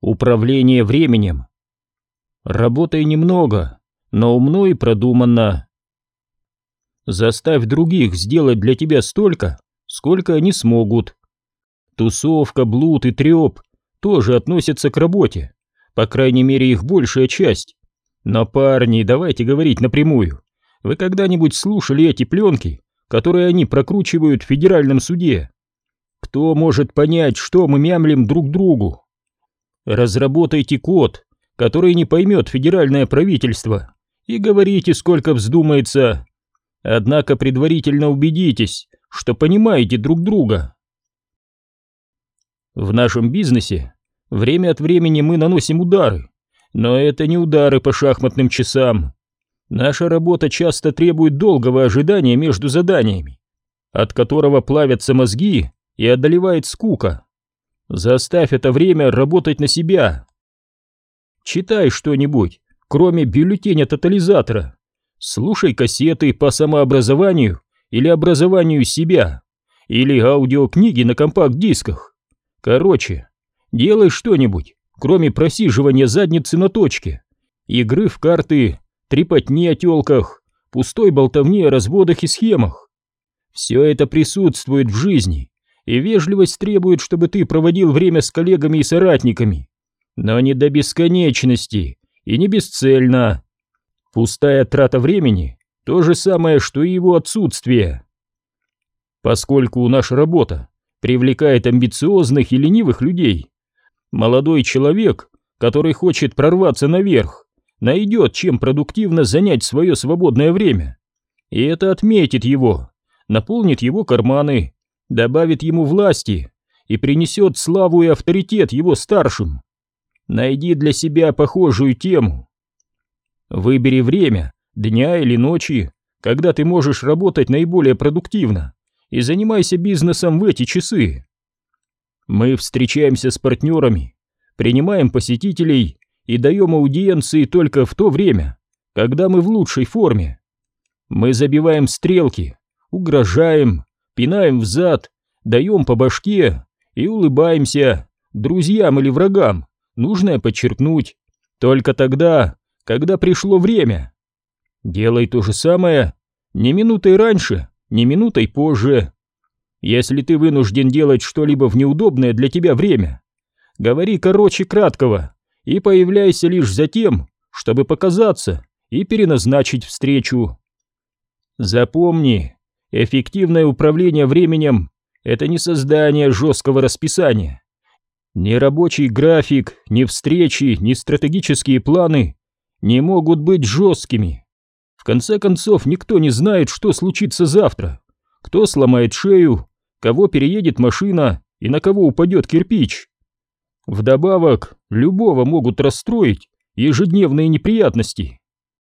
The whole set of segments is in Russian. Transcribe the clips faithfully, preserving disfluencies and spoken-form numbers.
Управление временем. Работай немного, но умно и продуманно. Заставь других сделать для тебя столько, сколько они смогут. Тусовка, блуд и треп тоже относятся к работе, по крайней мере их большая часть. Но, парни, давайте говорить напрямую. Вы когда-нибудь слушали эти пленки, которые они прокручивают в федеральном суде? Кто может понять, что мы мямлим друг другу? Разработайте код, который не поймет федеральное правительство, и говорите, сколько вздумается. Однако предварительно убедитесь, что понимаете друг друга. В нашем бизнесе время от времени мы наносим удары, но это не удары по шахматным часам. Наша работа часто требует долгого ожидания между заданиями, от которого плавятся мозги и одолевает скука. Заставь это время работать на себя. Читай что-нибудь, кроме бюллетеня тотализатора. Слушай кассеты по самообразованию или образованию себя, или аудиокниги на компакт-дисках. Короче, делай что-нибудь, кроме просиживания задницы на точке, игры в карты, трепотни о тёлках, пустой болтовни о разводах и схемах. Все это присутствует в жизни, и вежливость требует, чтобы ты проводил время с коллегами и соратниками, но не до бесконечности и не бесцельно. Пустая трата времени — то же самое, что и его отсутствие. Поскольку наша работа привлекает амбициозных и ленивых людей, молодой человек, который хочет прорваться наверх, найдет, чем продуктивно занять свое свободное время. И это отметит его, наполнит его карманы, добавит ему власти и принесет славу и авторитет его старшим. Найди для себя похожую тему. Выбери время, дня или ночи, когда ты можешь работать наиболее продуктивно, и занимайся бизнесом в эти часы. Мы встречаемся с партнерами, принимаем посетителей и даем аудиенции только в то время, когда мы в лучшей форме. Мы забиваем стрелки, угрожаем, пинаем взад, даем по башке и улыбаемся друзьям или врагам, нужно подчеркнуть, только тогда, когда пришло время. Делай то же самое, не минутой раньше, не минутой позже. Если ты вынужден делать что-либо в неудобное для тебя время, говори короче краткого и появляйся лишь за тем, чтобы показаться и переназначить встречу. Запомни, эффективное управление временем — это не создание жесткого расписания. Ни рабочий график, ни встречи, ни стратегические планы не могут быть жесткими. В конце концов, никто не знает, что случится завтра, кто сломает шею, кого переедет машина и на кого упадет кирпич. Вдобавок, любого могут расстроить ежедневные неприятности.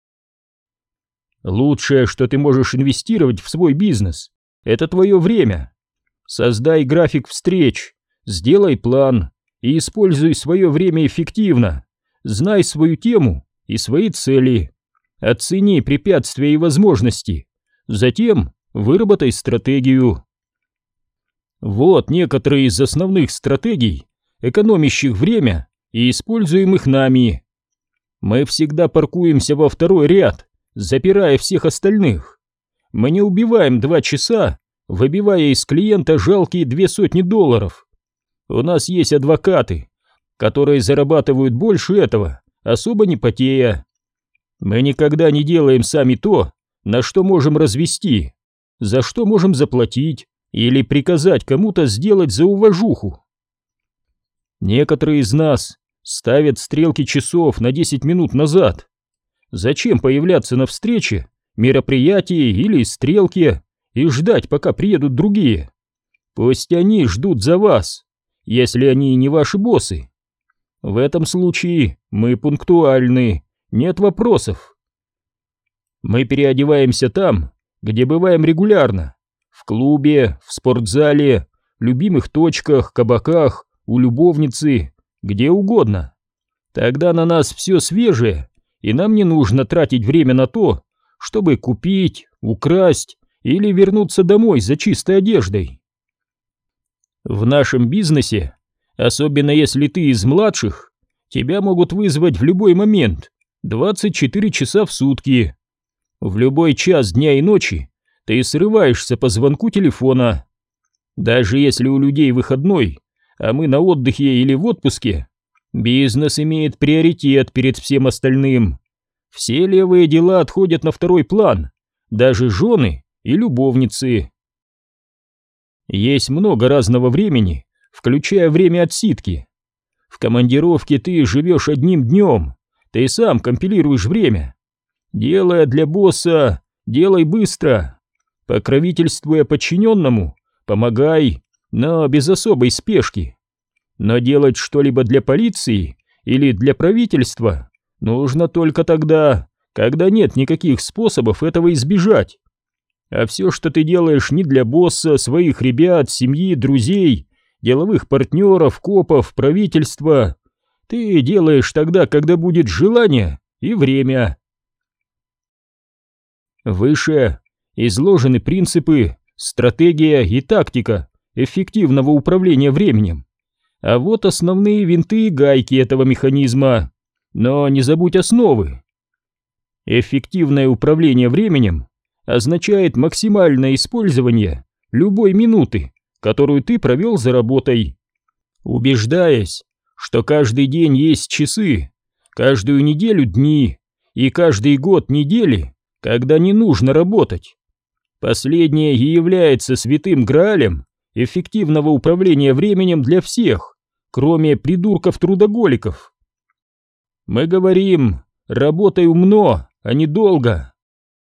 Лучшее, что ты можешь инвестировать в свой бизнес, это твое время. Создай график встреч, сделай план и используй свое время эффективно. Знай свою тему и свои цели. Оцени препятствия и возможности. Затем выработай стратегию. Вот некоторые из основных стратегий, экономящих время и используемых нами. Мы всегда паркуемся во второй ряд, запирая всех остальных. Мы не убиваем два часа, выбивая из клиента жалкие две сотни долларов. У нас есть адвокаты, которые зарабатывают больше этого, особо не потея. Мы никогда не делаем сами то, на что можем развести, за что можем заплатить или приказать кому-то сделать за уважуху. Некоторые из нас ставят стрелки часов на десять минут назад. Зачем появляться на встрече, мероприятии или стрелке и ждать, пока приедут другие? Пусть они ждут за вас, если они не ваши боссы. В этом случае мы пунктуальны, нет вопросов. Мы переодеваемся там, где бываем регулярно: в клубе, в спортзале, любимых точках, кабаках, у любовницы, где угодно. Тогда на нас все свежее, и нам не нужно тратить время на то, чтобы купить, украсть или вернуться домой за чистой одеждой. В нашем бизнесе, особенно если ты из младших, тебя могут вызвать в любой момент, двадцать четыре часа в сутки. В любой час дня и ночи ты срываешься по звонку телефона. Даже если у людей выходной, а мы на отдыхе или в отпуске, бизнес имеет приоритет перед всем остальным. Все левые дела отходят на второй план, даже жены и любовницы. Есть много разного времени, включая время отсидки. В командировке ты живешь одним днем, ты сам компилируешь время. Делая для босса, делай быстро. Покровительствуя подчиненному, помогай, но без особой спешки. Но делать что-либо для полиции или для правительства нужно только тогда, когда нет никаких способов этого избежать. А все, что ты делаешь не для босса, своих ребят, семьи, друзей, деловых партнеров, копов, правительства, ты делаешь тогда, когда будет желание и время. Выше изложены принципы, стратегия и тактика эффективного управления временем. А вот основные винты и гайки этого механизма. Но не забудь основы. Эффективное управление временем означает максимальное использование любой минуты, которую ты провел за работой. Убеждаясь, что каждый день есть часы, каждую неделю дни и каждый год недели, когда не нужно работать. Последнее и является святым граалем эффективного управления временем для всех, кроме придурков-трудоголиков. Мы говорим: работай умно, а не долго.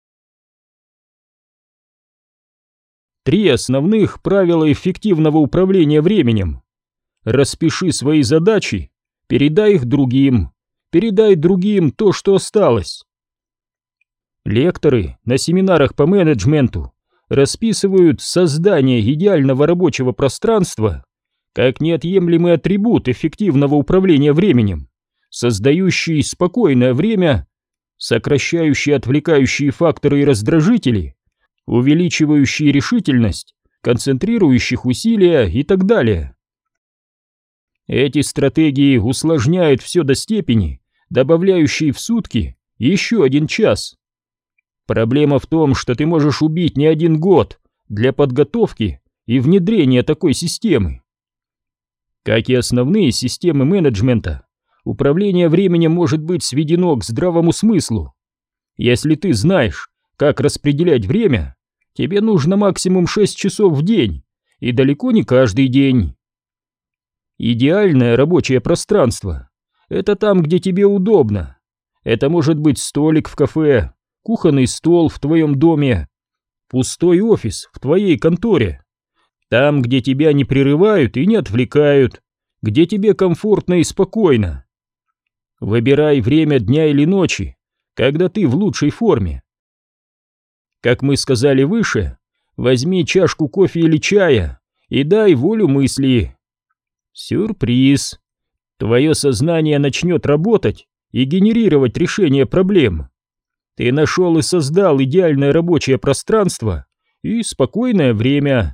Три основных правила эффективного управления временем. Распиши свои задачи, передай их другим, передай другим то, что осталось. Лекторы на семинарах по менеджменту расписывают создание идеального рабочего пространства как неотъемлемый атрибут эффективного управления временем, создающий спокойное время, сокращающий отвлекающие факторы и раздражители, увеличивающий решительность, концентрирующих усилия и так далее. Эти стратегии усложняют все до степени, добавляющей в сутки еще один час. Проблема в том, что ты можешь убить не один год для подготовки и внедрения такой системы. Как и основные системы менеджмента, управление временем может быть сведено к здравому смыслу. Если ты знаешь, как распределять время, тебе нужно максимум шесть часов в день, и далеко не каждый день. Идеальное рабочее пространство – это там, где тебе удобно. Это может быть столик в кафе, кухонный стол в твоем доме, пустой офис в твоей конторе. Там, где тебя не прерывают и не отвлекают, где тебе комфортно и спокойно. Выбирай время дня или ночи, когда ты в лучшей форме. Как мы сказали выше, возьми чашку кофе или чая и дай волю мысли. Сюрприз! Твое сознание начнет работать и генерировать решение проблем. Ты нашел и создал идеальное рабочее пространство и спокойное время.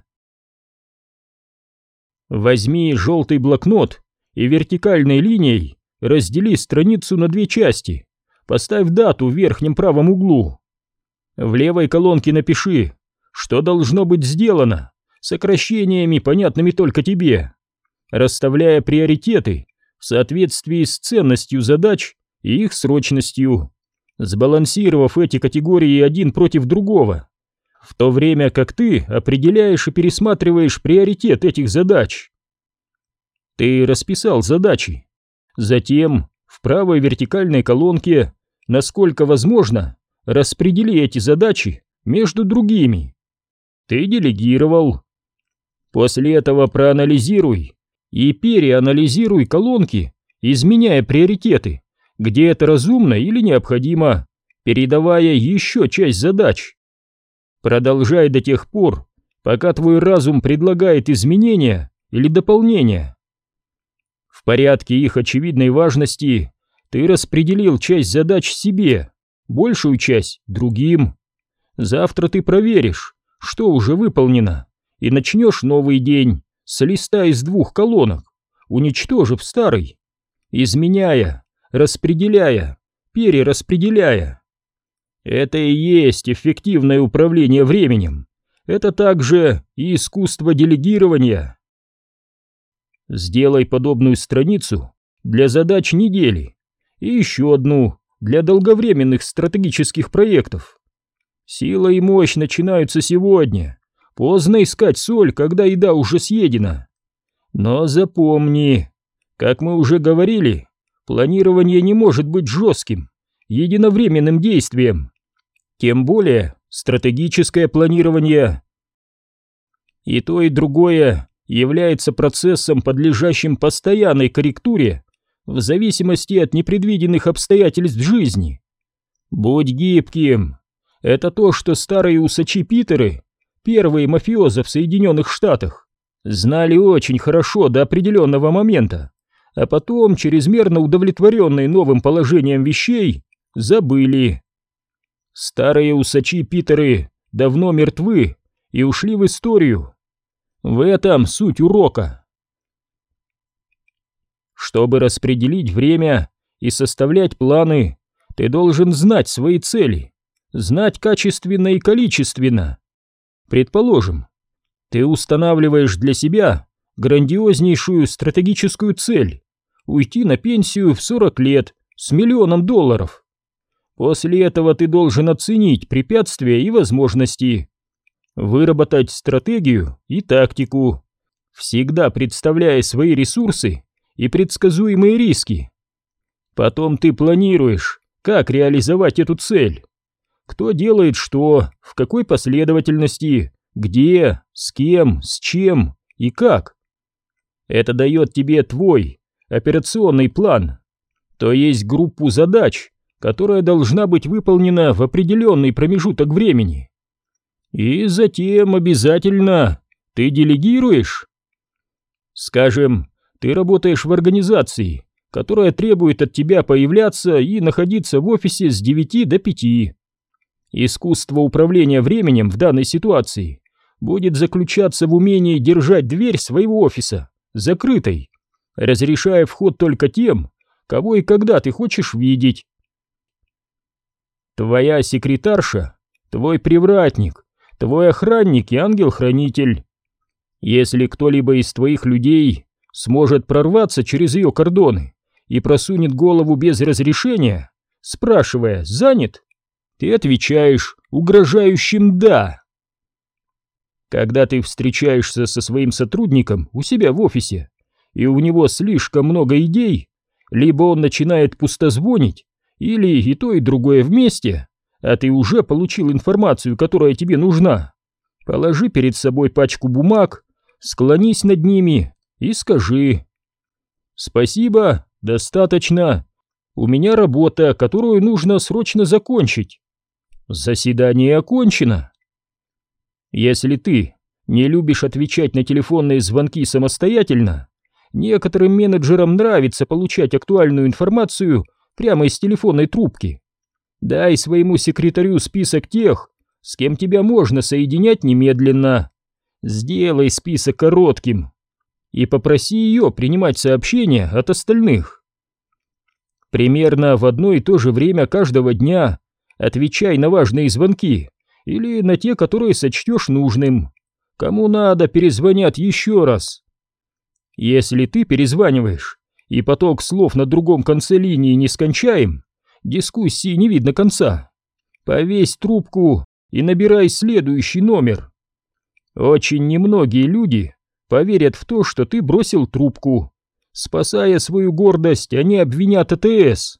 Возьми желтый блокнот и вертикальной линией раздели страницу на две части. Поставь дату в верхнем правом углу. В левой колонке напиши, что должно быть сделано, сокращениями, понятными только тебе, расставляя приоритеты в соответствии с ценностью задач и их срочностью, сбалансировав эти категории один против другого, в то время как ты определяешь и пересматриваешь приоритет этих задач. Ты расписал задачи. Затем в правой вертикальной колонке, насколько возможно, распредели эти задачи между другими. Ты делегировал. После этого проанализируй и переанализируй колонки, изменяя приоритеты, где это разумно или необходимо, передавая еще часть задач. Продолжай до тех пор, пока твой разум предлагает изменения или дополнения. В порядке их очевидной важности ты распределил часть задач себе, большую часть другим. Завтра ты проверишь, что уже выполнено, и начнешь новый день с листа из двух колонок, уничтожив старый. изменяя, распределяя, перераспределяя. Это и есть эффективное управление временем. Это также и искусство делегирования. Сделай подобную страницу для задач недели и еще одну для долговременных стратегических проектов. Сила и мощь начинаются сегодня. Поздно искать соль, когда еда уже съедена. Но запомни, как мы уже говорили, планирование не может быть жестким, единовременным действием. Тем более стратегическое планирование. И то, и другое является процессом, подлежащим постоянной корректуре в зависимости от непредвиденных обстоятельств жизни. Будь гибким. Это то, что старые усачи-питеры, первые мафиозы в Соединенных Штатах, знали очень хорошо до определенного момента, а потом, чрезмерно удовлетворенные новым положением вещей, забыли. Старые усачи-питеры давно мертвы и ушли в историю. В этом суть урока. Чтобы распределить время и составлять планы, ты должен знать свои цели, знать качественно и количественно. Предположим, ты устанавливаешь для себя грандиознейшую стратегическую цель – уйти на пенсию в сорок лет с миллионом долларов. После этого ты должен оценить препятствия и возможности, выработать стратегию и тактику, всегда представляя свои ресурсы и предсказуемые риски. Потом ты планируешь, как реализовать эту цель. Кто делает что, в какой последовательности, где, с кем, с чем и как. Это дает тебе твой операционный план, то есть группу задач, которая должна быть выполнена в определенный промежуток времени. И затем обязательно ты делегируешь. Скажем, ты работаешь в организации, которая требует от тебя появляться и находиться в офисе с девяти до пяти. Искусство управления временем в данной ситуации будет заключаться в умении держать дверь своего офиса закрытой, разрешая вход только тем, кого и когда ты хочешь видеть. Твоя секретарша, твой привратник, твой охранник и ангел-хранитель. Если кто-либо из твоих людей сможет прорваться через ее кордоны и просунет голову без разрешения, спрашивая «занят?», ты отвечаешь угрожающим «да». Когда ты встречаешься со своим сотрудником у себя в офисе, и у него слишком много идей, либо он начинает пустозвонить, или и то, и другое вместе, а ты уже получил информацию, которая тебе нужна, положи перед собой пачку бумаг, склонись над ними и скажи: «Спасибо, достаточно. У меня работа, которую нужно срочно закончить. Заседание окончено». Если ты не любишь отвечать на телефонные звонки самостоятельно, некоторым менеджерам нравится получать актуальную информацию прямо из телефонной трубки. Дай своему секретарю список тех, с кем тебя можно соединять немедленно. Сделай список коротким и попроси ее принимать сообщения от остальных. Примерно в одно и то же время каждого дня отвечай на важные звонки или на те, которые сочтешь нужным. Кому надо, перезвонят еще раз. Если ты перезваниваешь, и поток слов на другом конце линии нескончаем, дискуссии не видно конца, повесь трубку и набирай следующий номер. Очень немногие люди поверят в то, что ты бросил трубку. Спасая свою гордость, они обвинят А Тэ Эс.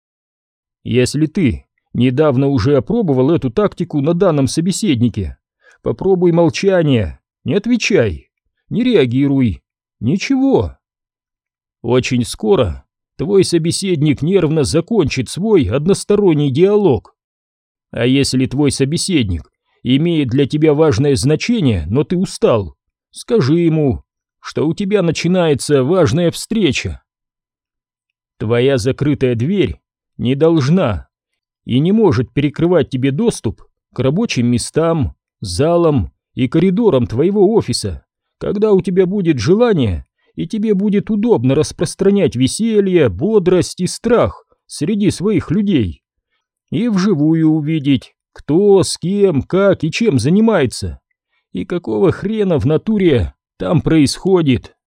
Если ты недавно уже опробовал эту тактику на данном собеседнике, попробуй молчание, не отвечай, не реагируй, ничего. Очень скоро твой собеседник нервно закончит свой односторонний диалог. А если твой собеседник имеет для тебя важное значение, но ты устал, скажи ему, что у тебя начинается важная встреча. Твоя закрытая дверь не должна и не может перекрывать тебе доступ к рабочим местам, залам и коридорам твоего офиса, когда у тебя будет желание и тебе будет удобно распространять веселье, бодрость и страх среди своих людей. И вживую увидеть, кто, с кем, как и чем занимается, и какого хрена в натуре там происходит.